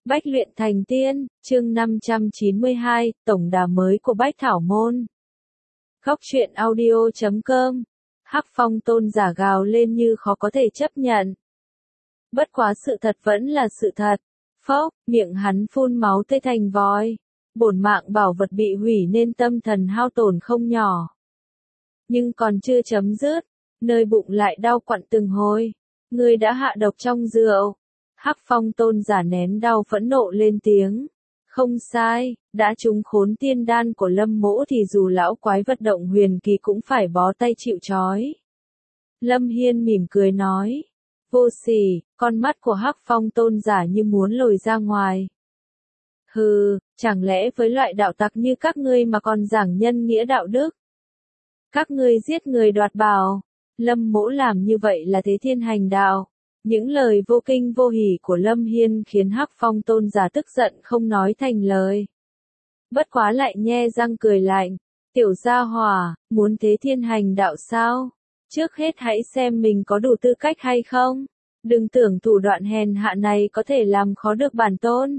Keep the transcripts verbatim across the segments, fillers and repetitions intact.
Bách luyện thành tiên, chương năm trăm chín mươi hai, tổng đà mới của Bách Thảo Môn. Góc truyện audio chấm com. Hắc Phong tôn giả gào lên như khó có thể chấp nhận. Bất quá sự thật vẫn là sự thật. Phốc, miệng hắn phun máu tươi thành vòi. Bổn mạng bảo vật bị hủy nên tâm thần hao tổn không nhỏ. Nhưng còn chưa chấm dứt, nơi bụng lại đau quặn từng hồi. Ngươi đã hạ độc trong rượu. Hắc Phong tôn giả nén đau phẫn nộ lên tiếng. Không sai, đã trúng khốn tiên đan của Lâm Mỗ thì dù lão quái vật động huyền kỳ cũng phải bó tay chịu trói. Lâm Hiên mỉm cười nói. Vô sỉ, con mắt của Hắc Phong tôn giả như muốn lồi ra ngoài. Hừ, chẳng lẽ với loại đạo tặc như các ngươi mà còn giảng nhân nghĩa đạo đức? Các ngươi giết người đoạt bảo, Lâm Mỗ làm như vậy là thế thiên hành đạo. Những lời vô kinh vô hỉ của Lâm Hiên khiến Hắc Phong tôn giả tức giận không nói thành lời. Bất quá lại nhe răng cười lạnh. Tiểu gia hỏa, muốn thế thiên hành đạo sao? Trước hết hãy xem mình có đủ tư cách hay không. Đừng tưởng thủ đoạn hèn hạ này có thể làm khó được bản tôn.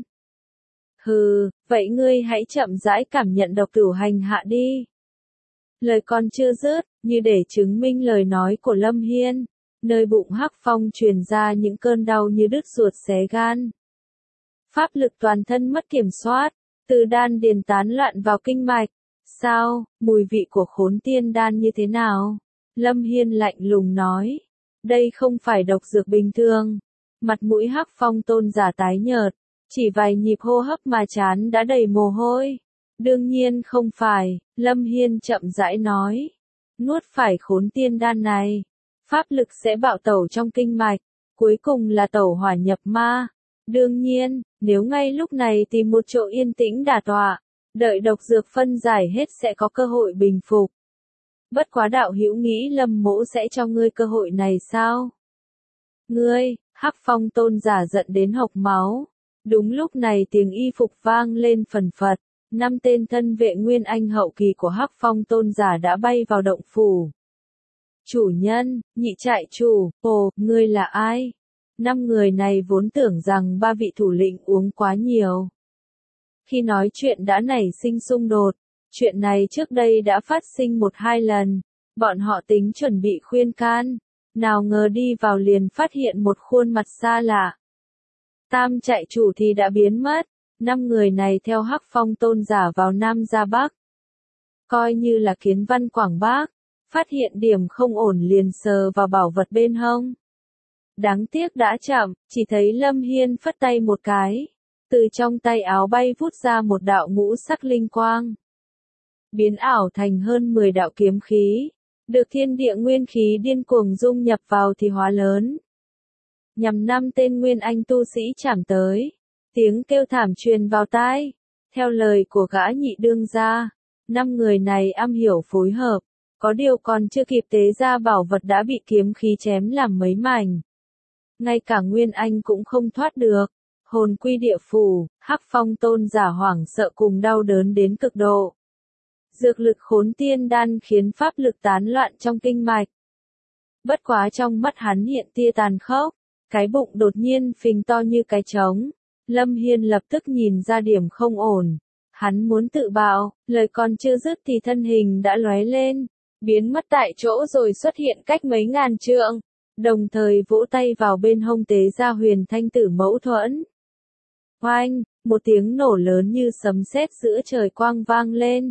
Hừ, vậy ngươi hãy chậm rãi cảm nhận độc tử hành hạ đi. Lời còn chưa dứt, như để chứng minh lời nói của Lâm Hiên. Nơi bụng Hắc Phong truyền ra những cơn đau như đứt ruột xé gan. Pháp lực toàn thân mất kiểm soát, từ đan điền tán loạn vào kinh mạch. Sao, mùi vị của khốn tiên đan như thế nào? Lâm Hiên lạnh lùng nói. Đây không phải độc dược bình thường. Mặt mũi Hắc Phong tôn giả tái nhợt, chỉ vài nhịp hô hấp mà trán đã đầy mồ hôi. Đương nhiên không phải, Lâm Hiên chậm rãi nói. Nuốt phải khốn tiên đan này. Pháp lực sẽ bạo tẩu trong kinh mạch, cuối cùng là tẩu hỏa nhập ma. Đương nhiên, nếu ngay lúc này tìm một chỗ yên tĩnh đả tọa, đợi độc dược phân giải hết sẽ có cơ hội bình phục. Bất quá đạo hữu nghĩ Lâm Mỗ sẽ cho ngươi cơ hội này sao? Ngươi, Hắc Phong tôn giả giận đến hộc máu. Đúng lúc này tiếng y phục vang lên phần phật, năm tên thân vệ nguyên anh hậu kỳ của Hắc Phong tôn giả đã bay vào động phủ. Chủ nhân, nhị trại chủ, ồ, ngươi là ai? Năm người này vốn tưởng rằng ba vị thủ lĩnh uống quá nhiều. Khi nói chuyện đã nảy sinh xung đột, chuyện này trước đây đã phát sinh một hai lần, bọn họ tính chuẩn bị khuyên can, nào ngờ đi vào liền phát hiện một khuôn mặt xa lạ. Tam trại chủ thì đã biến mất, năm người này theo Hắc Phong tôn giả vào Nam ra Bắc. Coi như là kiến văn Quảng Bắc. Phát hiện điểm không ổn liền sờ vào bảo vật bên hông. Đáng tiếc đã chậm, chỉ thấy Lâm Hiên phất tay một cái. Từ trong tay áo bay vút ra một đạo ngũ sắc linh quang. Biến ảo thành hơn mười đạo kiếm khí. Được thiên địa nguyên khí điên cuồng dung nhập vào thì hóa lớn. Nhằm năm tên nguyên anh tu sĩ chạm tới. Tiếng kêu thảm truyền vào tai. Theo lời của gã nhị đương gia, năm người này am hiểu phối hợp. Có điều còn chưa kịp tế ra bảo vật đã bị kiếm khí chém làm mấy mảnh. Ngay cả Nguyên Anh cũng không thoát được. Hồn quy địa phủ, Hắc Phong tôn giả hoảng sợ cùng đau đớn đến cực độ. Dược lực khốn tiên đan khiến pháp lực tán loạn trong kinh mạch. Bất quá trong mắt hắn hiện tia tàn khốc, cái bụng đột nhiên phình to như cái trống. Lâm Hiên lập tức nhìn ra điểm không ổn. Hắn muốn tự bạo, lời còn chưa dứt thì thân hình đã lóe lên. Biến mất tại chỗ rồi xuất hiện cách mấy ngàn trượng, đồng thời vỗ tay vào bên hông tế ra huyền thanh tử mẫu thuẫn. Oanh, một tiếng nổ lớn như sấm sét giữa trời quang vang lên.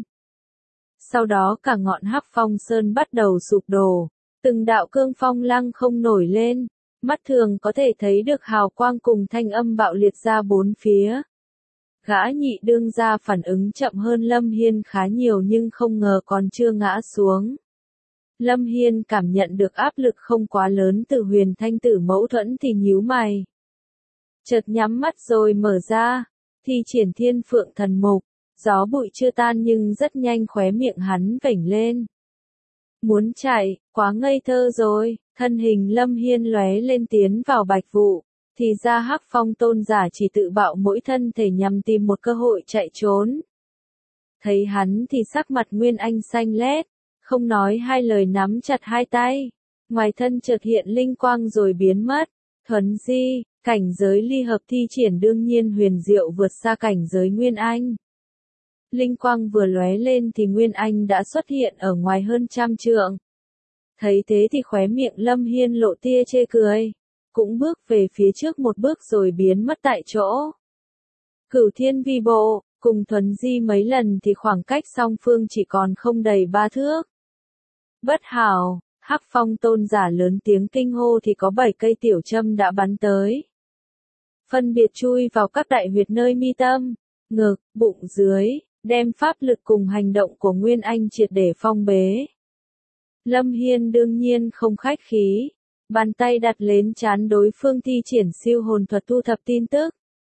Sau đó cả ngọn Hắc Phong sơn bắt đầu sụp đổ, từng đạo cương phong lăng không nổi lên, mắt thường có thể thấy được hào quang cùng thanh âm bạo liệt ra bốn phía. Gã nhị đương gia phản ứng chậm hơn Lâm Hiên khá nhiều nhưng không ngờ còn chưa ngã xuống. Lâm Hiên cảm nhận được áp lực không quá lớn từ huyền thanh tử mẫu thuẫn thì nhíu mày. Chợt nhắm mắt rồi mở ra, thi triển thiên phượng thần mục, gió bụi chưa tan nhưng rất nhanh khóe miệng hắn vểnh lên. Muốn chạy, quá ngây thơ rồi, thân hình Lâm Hiên lóe lên tiến vào bạch vụ. Thì ra Hắc Phong tôn giả chỉ tự bạo mỗi thân thể nhằm tìm một cơ hội chạy trốn. Thấy hắn thì sắc mặt Nguyên Anh xanh lét, không nói hai lời nắm chặt hai tay. Ngoài thân chợt hiện linh quang rồi biến mất. Thuấn di, Cảnh giới ly hợp thi triển đương nhiên huyền diệu vượt xa cảnh giới Nguyên Anh. Linh quang vừa lóe lên thì Nguyên Anh đã xuất hiện ở ngoài hơn trăm trượng. Thấy thế thì khóe miệng Lâm Hiên lộ tia chê cười, cũng bước về phía trước một bước rồi biến mất tại chỗ. Cửu thiên vi bộ, cùng thuần di mấy lần thì khoảng cách song phương chỉ còn không đầy ba thước. Bất hảo, Hắc Phong tôn giả lớn tiếng kinh hô thì có bảy cây tiểu châm đã bắn tới. Phân biệt chui vào các đại huyệt nơi mi tâm, ngực, bụng dưới, đem pháp lực cùng hành động của Nguyên Anh triệt để phong bế. Lâm Hiên đương nhiên không khách khí, bàn tay đặt lên trán đối phương thi triển siêu hồn thuật thu thập tin tức.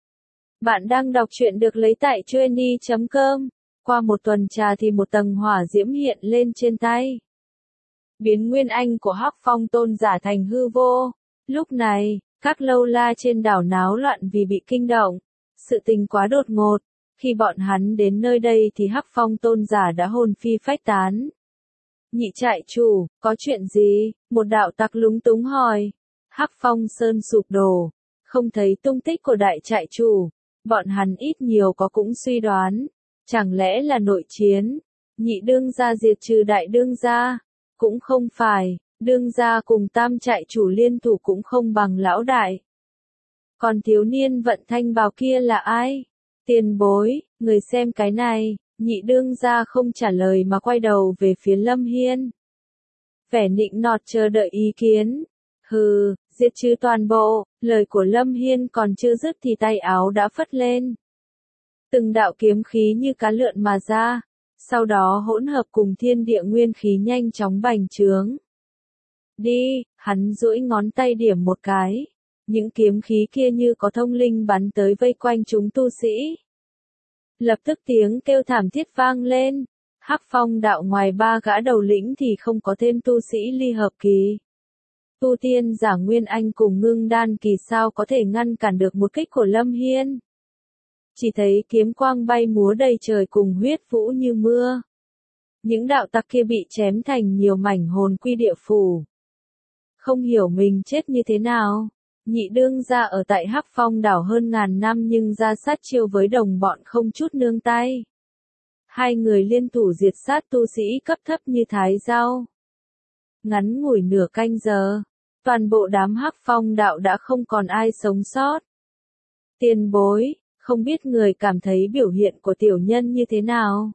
Bạn đang đọc truyện được lấy tại chuyenny chấm com, qua một tuần trà thì một tầng hỏa diễm hiện lên trên tay. Biến Nguyên Anh của Hắc Phong tôn giả thành hư vô. Lúc này, các lâu la trên đảo náo loạn vì bị kinh động. Sự tình quá đột ngột, khi bọn hắn đến nơi đây thì Hắc Phong tôn giả đã hồn phi phách tán. Nhị trại chủ, có chuyện gì? Một đạo tặc lúng túng hỏi. Hắc Phong sơn sụp đổ, không thấy tung tích của đại trại chủ. Bọn hắn ít nhiều có cũng suy đoán, chẳng lẽ là nội chiến? Nhị đương gia diệt trừ đại đương gia? Cũng không phải, đương gia cùng tam trại chủ liên thủ cũng không bằng lão đại. Còn thiếu niên vận thanh bào kia là ai? Tiền bối, người xem cái này. Nhị đương gia không trả lời mà quay đầu về phía Lâm Hiên. Vẻ nịnh nọt chờ đợi ý kiến. Hừ, diệt trừ toàn bộ, lời của Lâm Hiên còn chưa dứt thì tay áo đã phất lên. Từng đạo kiếm khí như cá lượn mà ra, sau đó hỗn hợp cùng thiên địa nguyên khí nhanh chóng bành trướng. Đi, hắn duỗi ngón tay điểm một cái. Những kiếm khí kia như có thông linh bắn tới vây quanh chúng tu sĩ. Lập tức tiếng kêu thảm thiết vang lên. Hắc Phong đạo ngoài ba gã đầu lĩnh thì không có thêm tu sĩ ly hợp kỳ. Tu tiên giả Nguyên Anh cùng ngưng đan kỳ sao có thể ngăn cản được một kích của Lâm Hiên. Chỉ thấy kiếm quang bay múa đầy trời cùng huyết vũ như mưa. Những đạo tặc kia bị chém thành nhiều mảnh hồn quy địa phủ. Không hiểu mình chết như thế nào. Nhị đương gia ở tại Hắc Phong đảo hơn ngàn năm nhưng ra sát chiêu với đồng bọn không chút nương tay. Hai người liên thủ diệt sát tu sĩ cấp thấp như Thái Giao. Ngắn ngủi nửa canh giờ, toàn bộ đám Hắc Phong đạo đã không còn ai sống sót. Tiền bối, không biết người cảm thấy biểu hiện của tiểu nhân như thế nào?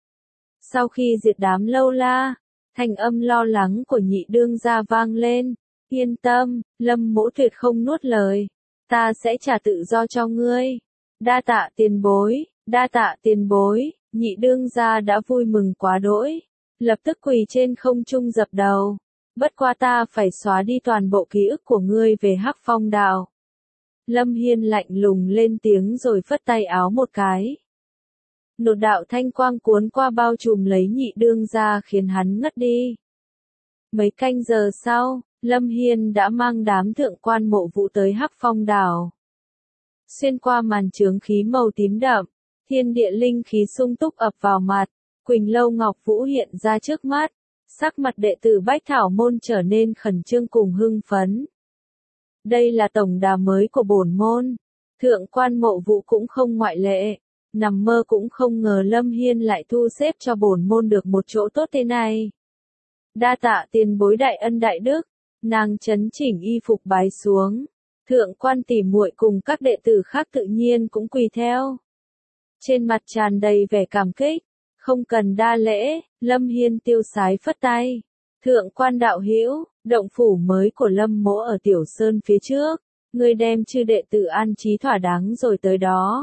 Sau khi diệt đám lâu la, thanh âm lo lắng của nhị đương gia vang lên. Yên tâm, Lâm mỗ tuyệt không nuốt lời. Ta sẽ trả tự do cho ngươi. Đa tạ tiền bối, đa tạ tiền bối. Nhị đương gia đã vui mừng quá đỗi. Lập tức quỳ trên không trung dập đầu. Bất qua ta phải xóa đi toàn bộ ký ức của ngươi về Hắc Phong đảo. Lâm Hiên lạnh lùng lên tiếng rồi phất tay áo một cái. Một đạo thanh quang cuốn qua bao trùm lấy nhị đương gia khiến hắn ngất đi. Mấy canh giờ sau, Lâm Hiên đã mang đám thượng quan Mộ Vũ tới Hắc Phong đảo. Xuyên qua màn chướng khí màu tím đậm, thiên địa linh khí sung túc ập vào mặt, Quỳnh Lâu Ngọc Vũ hiện ra trước mắt, sắc mặt đệ tử Bách Thảo môn trở nên khẩn trương cùng hưng phấn. Đây là tổng đà mới của bổn môn, thượng quan Mộ Vũ cũng không ngoại lệ, nằm mơ cũng không ngờ Lâm Hiên lại thu xếp cho bổn môn được một chỗ tốt thế này. Đa tạ tiền bối đại ân đại đức. Nàng chấn chỉnh y phục bái xuống, thượng quan tỷ muội cùng các đệ tử khác tự nhiên cũng quỳ theo. Trên mặt tràn đầy vẻ cảm kích, không cần đa lễ, Lâm Hiên tiêu sái phất tay. Thượng quan đạo hữu, động phủ mới của Lâm mỗ ở Tiểu Sơn phía trước, ngươi đem chư đệ tử an trí thỏa đáng rồi tới đó.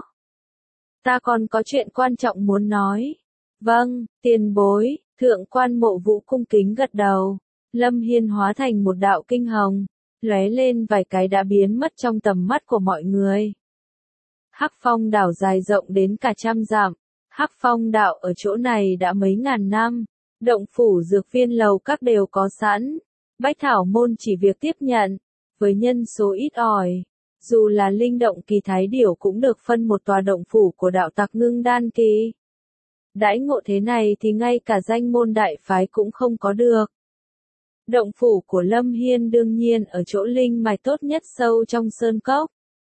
Ta còn có chuyện quan trọng muốn nói. Vâng, tiền bối, thượng quan Mộ Vũ cung kính gật đầu. Lâm Hiên hóa thành một đạo kinh hồng, lóe lên vài cái đã biến mất trong tầm mắt của mọi người. Hắc Phong đảo dài rộng đến cả trăm dặm, Hắc Phong đảo ở chỗ này đã mấy ngàn năm, động phủ dược viên lầu các đều có sẵn, Bách Thảo môn chỉ việc tiếp nhận, với nhân số ít ỏi, dù là linh động kỳ thái điểu cũng được phân một tòa động phủ của đạo tặc ngưng đan kỳ. Đãi ngộ thế này thì ngay cả danh môn đại phái cũng không có được. Động phủ của Lâm Hiên đương nhiên ở chỗ linh mạch tốt nhất sâu trong sơn cốc,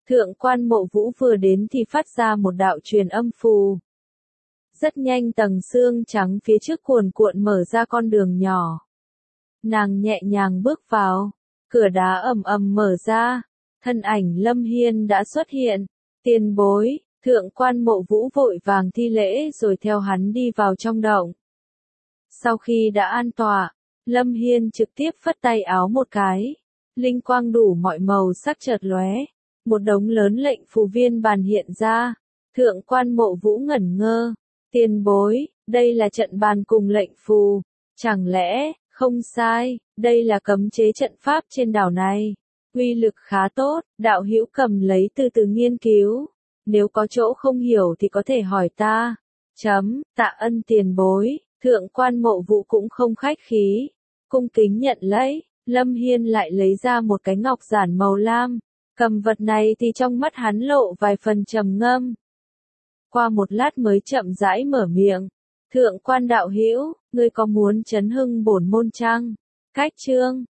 Thượng quan Mộ Vũ vừa đến thì phát ra một đạo truyền âm phù. Rất nhanh tầng xương trắng phía trước cuồn cuộn mở ra con đường nhỏ. Nàng nhẹ nhàng bước vào, cửa đá ầm ầm mở ra, thân ảnh Lâm Hiên đã xuất hiện. Tiền bối, thượng quan Mộ Vũ vội vàng thi lễ rồi theo hắn đi vào trong động. Sau khi đã an tọa, Lâm Hiên trực tiếp phất tay áo một cái, linh quang đủ mọi màu sắc chợt lóe, một đống lớn lệnh phù viên bàn hiện ra. Thượng quan Mộ Vũ ngẩn ngơ, tiền bối, đây là trận bàn cùng lệnh phù, chẳng lẽ, không sai, đây là cấm chế trận pháp trên đảo này, uy lực khá tốt, đạo hữu cầm lấy từ từ nghiên cứu, nếu có chỗ không hiểu thì có thể hỏi ta. Chấm, tạ ân tiền bối, thượng quan Mộ Vũ cũng không khách khí, cung kính nhận lấy. Lâm Hiên lại lấy ra một cái ngọc giản màu lam, cầm vật này thì trong mắt hắn lộ vài phần trầm ngâm. Qua một lát mới chậm rãi mở miệng, thượng quan đạo hữu, ngươi có muốn chấn hưng bổn môn chăng? Cách chương,